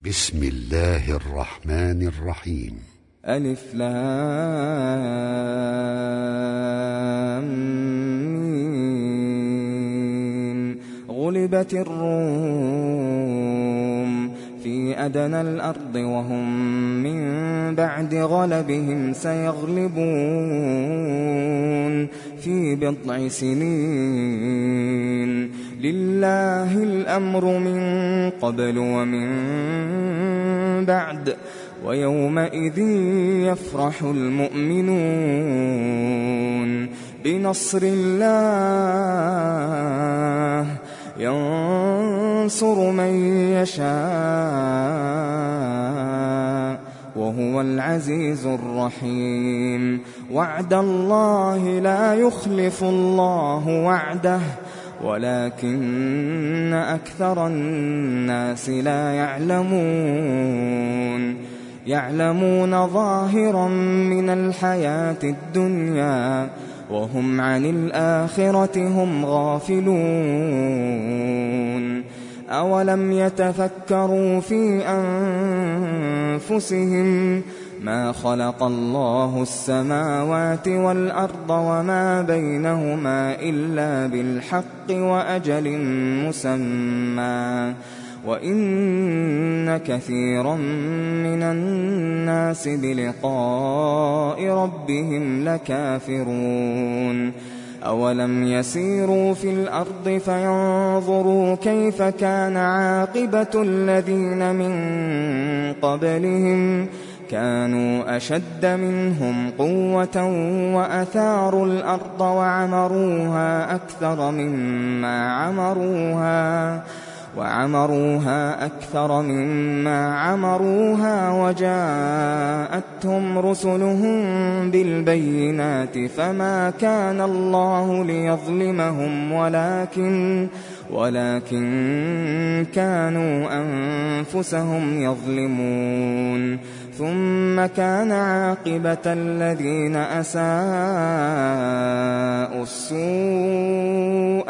بسم الله الرحمن الرحيم. ألف لام ميم. غلبت الروم في أدنى الأرض وهم من بعد غلبهم سيغلبون في بضع سنين. لله الأمر من قبل ومن بعد ويومئذ يفرح المؤمنون بنصر الله ينصر من يشاء وهو العزيز الرحيم. وعد الله لا يخلف الله وعده ولكن أكثر الناس لا يعلمون ظاهرا من الحياة الدنيا وهم عن الآخرة هم غافلون. أولم يتفكروا في أنفسهم ما خلق الله السماوات والأرض وما بينهما إلا بالحق وأجل مسمى وإن كثيرا من الناس بلقاء ربهم لكافرون. أولم يسيروا في الأرض فينظروا كيف كان عاقبة الذين من قبلهم كانوا أشد منهم قوة وأثاروا الأرض وعمروها أكثر مما عمروها وجاءتهم رسلهم بالبينات فما كان الله ليظلمهم ولكن كانوا أنفسهم يظلمون. ثم كان عاقبة الذين أساءوا السوء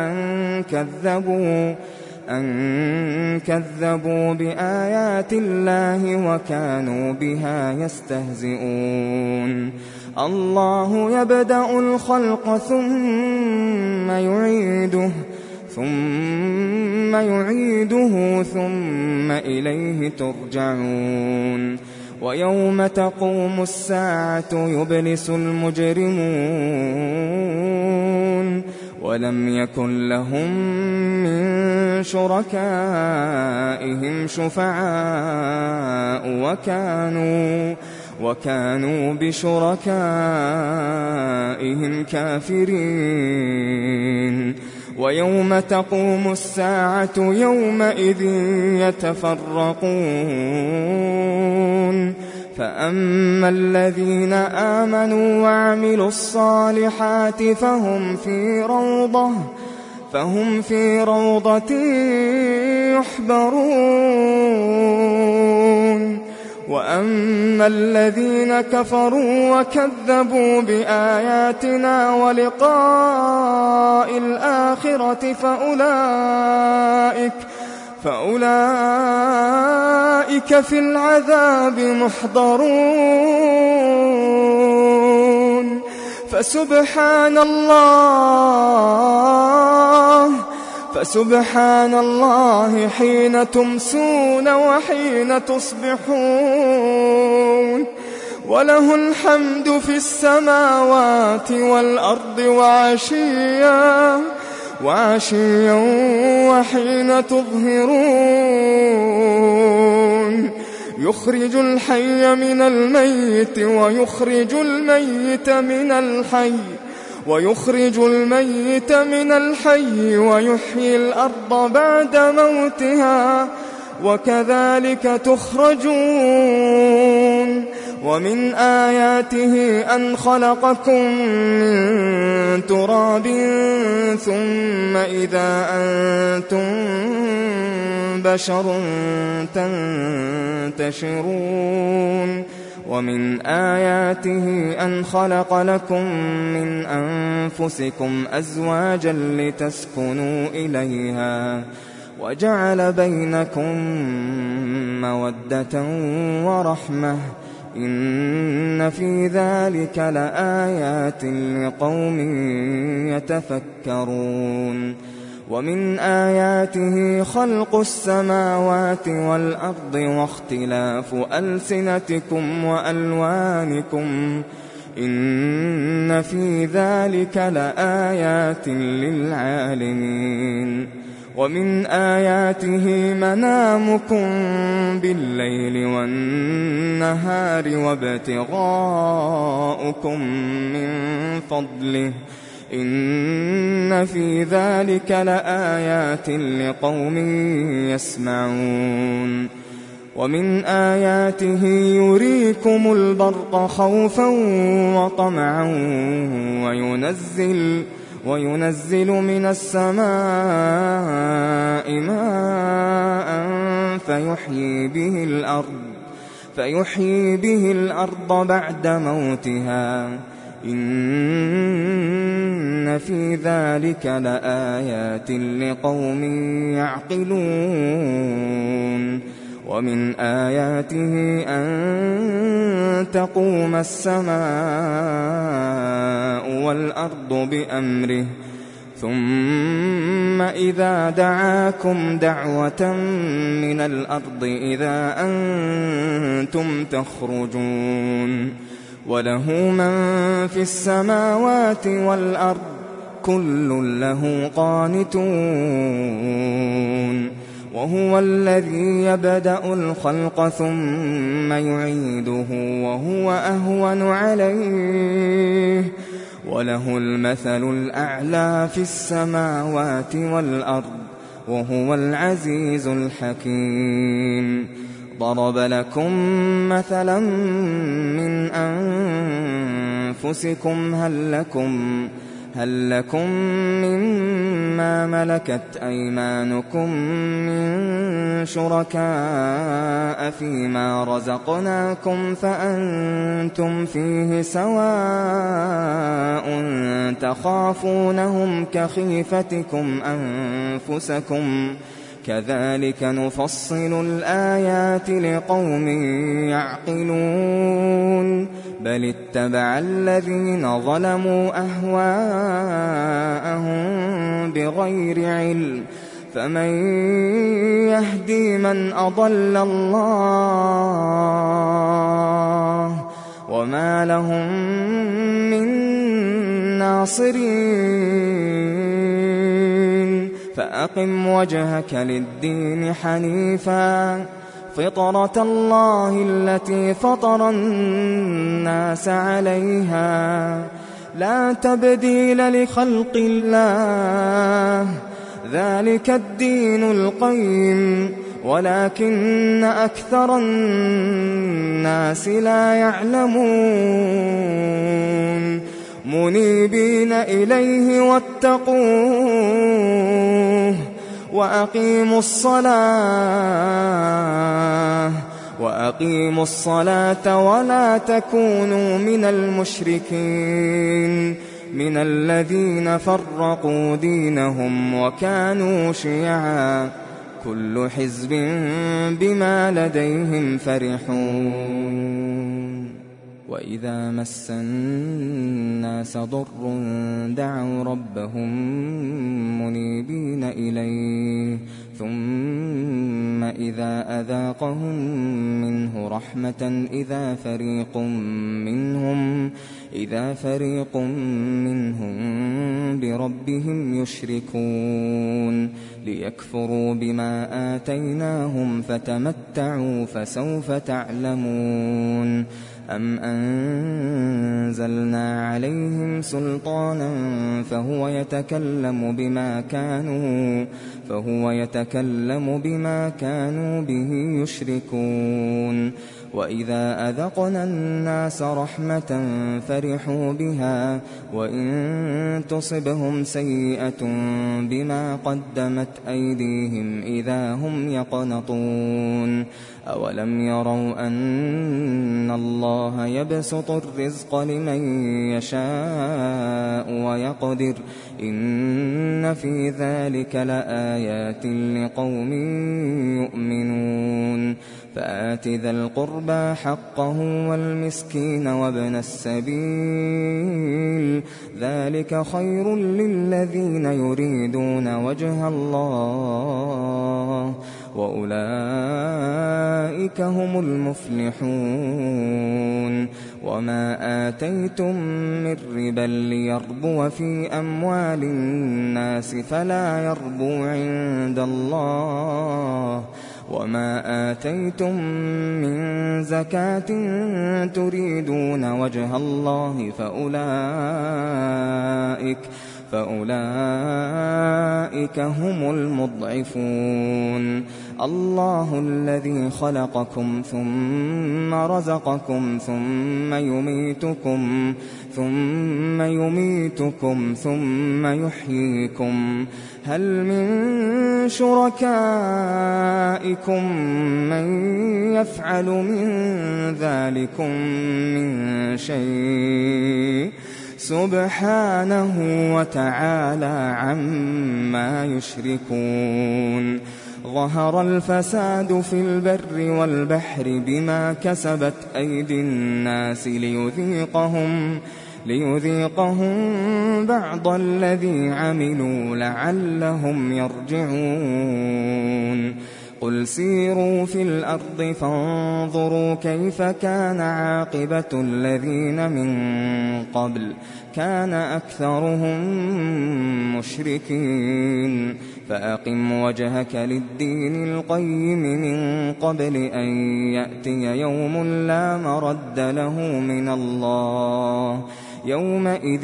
أن كذبوا بآيات الله وكانوا بها يستهزئون. الله يبدأ الخلق ثم يعيده ثم إليه ترجعون. ويوم تقوم الساعة يبلس المجرمون ولم يكن لهم من شركائهم شفعاء وكانوا بشركائهم كافرين. ويوم تقوم الساعة يومئذ يتفرقون فأما الذين آمنوا وعملوا الصالحات فهم في روضة يحبرون. وأما الذين كفروا وكذبوا بآياتنا ولقاء الآخرة فأولئك في العذاب محضرون. فسبحان الله حين تمسون وحين تصبحون وله الحمد في السماوات والأرض وعشيا وحين تظهرون. يخرج الحي من الميت ويخرج الميت من الحي ويحيي الأرض بعد موتها وكذلك تخرجون. ومن آياته أن خلقكم من تراب ثم إذا أنتم بشر تنتشرون. ومن آياته أن خلق لكم من أنفسكم أزواجا لتسكنوا إليها وجعل بينكم مَوَدَّةً وَرَحْمَةً إِنَّ فِي ذَلِكَ لَآيَاتٍ لِقَوْمٍ يَتَفَكَّرُونَ وَمِنْ آيَاتِهِ خَلْقُ السَّمَاوَاتِ وَالْأَرْضِ وَاخْتِلَافُ أَلْسِنَتِكُمْ وَأَلْوَانِكُمْ إِنَّ فِي ذَلِكَ لَآيَاتٍ لِلْعَالِمِينَ وَمِنْ آيَاتِهِ مَنَامُكُمْ بِاللَّيْلِ وَالنَّهَارِ وابتغاؤكم مِنْ فَضْلِهِ إِنَّ فِي ذَلِكَ لَآيَاتٍ لِقَوْمٍ يَسْمَعُونَ وَمِنْ آيَاتِهِ يُرِيكُمُ الْبَرْقَ خَوْفًا وَطَمَعًا وَيُنَزِّلُ مِنَ السَّمَاءِ مَاءً فَيُحْيِي بِهِ الْأَرْضَ بَعْدَ مَوْتِهَا إِنَّ فِي ذَلِكَ لَآيَاتٍ لِقَوْمٍ يَعْقِلُونَ وَمِنْ آيَاتِهِ أَن تَقُومَ السَّمَاءُ وَالْأَرْضُ بِأَمْرِهِ ثُمَّ إِذَا دَعَاكُمْ دَعْوَةً مِنَ الْأَرْضِ إِذَا أَنْتُمْ تَخْرُجُونَ وَلَهُ مَن فِي السَّمَاوَاتِ وَالْأَرْضِ كُلٌّ لَّهُ قَانِتُونَ وَهُوَ الَّذِي يَبْدَأُ الْخَلْقَ ثُمَّ يُعِيدُهُ وَهُوَ أَهْوَنُ عَلَيْهِ وَلَهُ الْمَثَلُ الْأَعْلَى في السَّمَاوَاتِ وَالْأَرْضِ وَهُوَ الْعَزِيزُ الْحَكِيمُ ضَرَبَ لَكُم مَّثَلًا مِّنْ أَنفُسِكُمْ هل لكم مما ملكت أيمانكم من شركاء فيما رزقناكم فأنتم فيه سواء تخافونهم كخيفتكم أنفسكم كذلك نفصل الآيات لقوم يعقلون بل اتبع الذين ظلموا أهواءهم بغير علم فمن يهدي من أضل الله وما لهم من ناصرين فأقم وجهك للدين حنيفا فطرة الله التي فطر الناس عليها لا تبديل لخلق الله ذلك الدين القيم ولكن أكثر الناس لا يعلمون منيبين إليه واتقوه وأقيموا الصلاة ولا تكونوا من المشركين من الذين فرقوا دينهم وكانوا شيعا كل حزب بما لديهم فرحون وإذا مس الناس ضر دعوا ربهم منيبين إليه ثم إذا أذاقهم منه رحمة إذا فريق منهم بربهم يشركون ليكفروا بما آتيناهم فتمتعوا فسوف تعلمون أم أنزلنا عليهم سلطانا فهو يتكلم بما كانوا به يشركون وإذا أذقنا الناس رحمة فرحوا بها وإن تصبهم سيئة بما قدمت أيديهم إذا هم يقنطون أولم يروا أن الله يبسط الرزق لمن يشاء ويقدر إن في ذلك لآيات لقوم يؤمنون فآت ذا القربى حقه والمسكين وابن السبيل ذلك خير للذين يريدون وجه الله وأولئك هم المفلحون وما آتيتم من ربا ليربو في أموال الناس فلا يربو عند الله وما آتيتم من زكاة تريدون وجه الله فأولئك هم المضعفون الله الذي خلقكم ثم رزقكم ثم يميتكم ثم يحييكم هل من شركائكم من يفعل من ذلكم من شيء سبحانه وتعالى عما يشركون ظهر الفساد في البر والبحر بما كسبت أيدي الناس ليذيقهم بعض الذي عملوا لعلهم يرجعون قل سيروا في الأرض فانظروا كيف كان عاقبة الذين من قبل كان أكثرهم مشركين فأقم وجهك للدين القيم من قبل أن يأتي يوم لا مرد له من الله يومئذ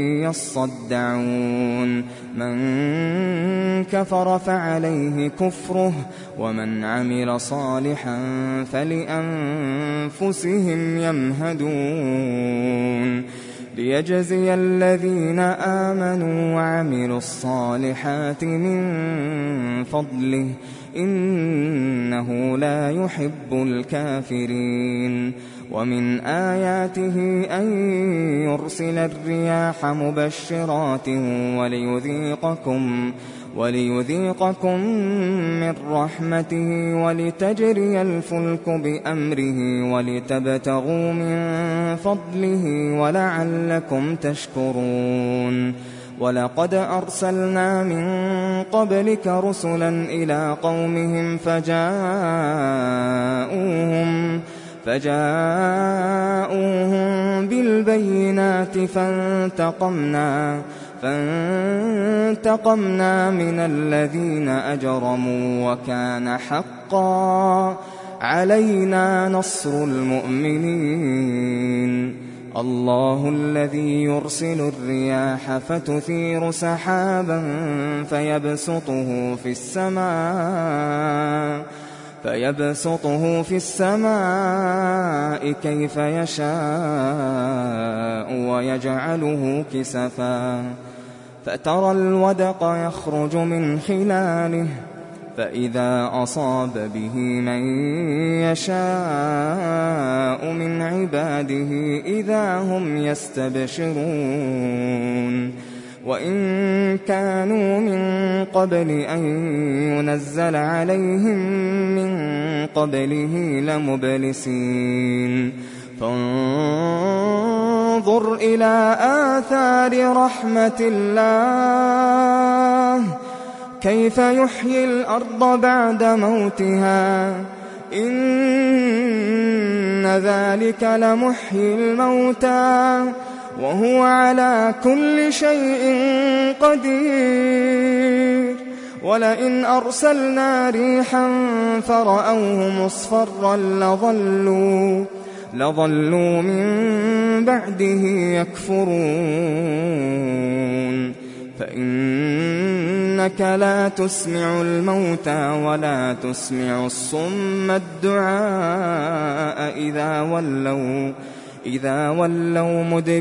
يصدعون من كفر فعليه كفره ومن عمل صالحا فلأنفسهم يمهدون ليجزي الذين آمنوا وعملوا الصالحات من فضله إنه لا يحب الكافرين ومن آياته أن يرسل الرياح مبشرات وليذيقكم من رحمته ولتجري الفلك بأمره ولتبتغوا من فضله ولعلكم تشكرون ولقد أرسلنا من قبلك رسلا إلى قومهم فجاءوهم بالبينات فانتقمنا من الذين أجرموا وكان حقا علينا نصر المؤمنين الله الذي يرسل الرياح فتثير سحابا فيبسطه في السماء كيف يشاء ويجعله كسفا فترى الودق يخرج من خلاله فإذا أصاب به من يشاء من عباده إذا هم يستبشرون وإن كانوا من قبل أن ينزل عليهم من قبله لمبلسين فانظر إلى آثار رحمة الله كيف يحيي الأرض بعد موتها إن ذلك لمحيي الموتى وهو على كل شيء قدير ولئن أرسلنا ريحا فرأوه مصفرا لظلوا من بعده يكفرون فإنك لا تسمع الموتى ولا تسمع الصم الدعاء إذا ولوا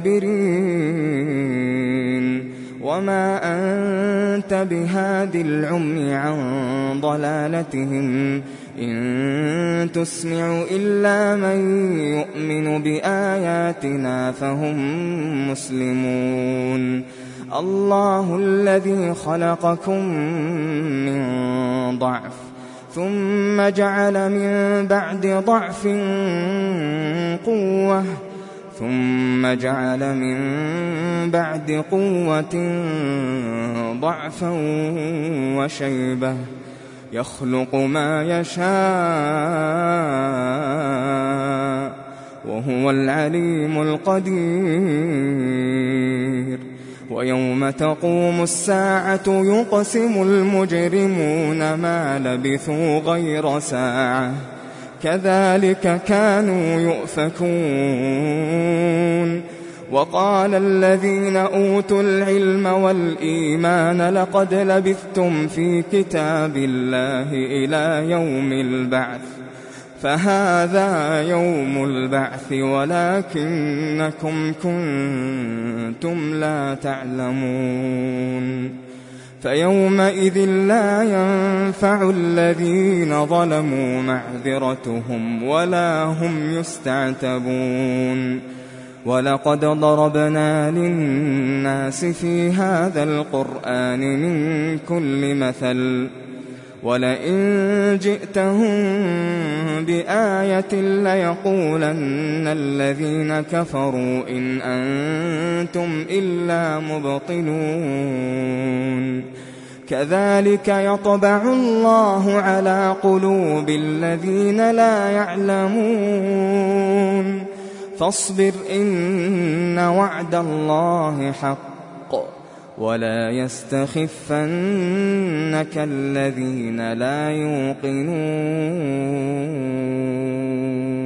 مدبرين وما أنت بهاد العمي عن ضلالتهم إن تسمع إلا من يؤمن بآياتنا فهم مسلمون الله الذي خلقكم من ضعف ثم جعل من بعد ضعف قوة ثم جعل من بعد قوة ضعفا وشيبة يخلق ما يشاء وهو العليم القدير ويوم تقوم الساعة يقسم المجرمون ما لبثوا غير ساعة كذلك كانوا يؤفكون وقال الذين أوتوا العلم والإيمان لقد لبثتم في كتاب الله إلى يوم البعث فهذا يوم البعث ولكنكم كنتم لا تعلمون فيومئذ لا ينفع الذين ظلموا معذرتهم ولا هم يستعتبون ولقد ضربنا للناس في هذا القرآن من كل مثل ولئن جئتهم بآية ليقولن الذين كفروا إن أنتم إلا مبطلون كذلك يطبع الله على قلوب الذين لا يعلمون فاصبر إن وعد الله حق ولا يستخفنك الذين لا يوقنون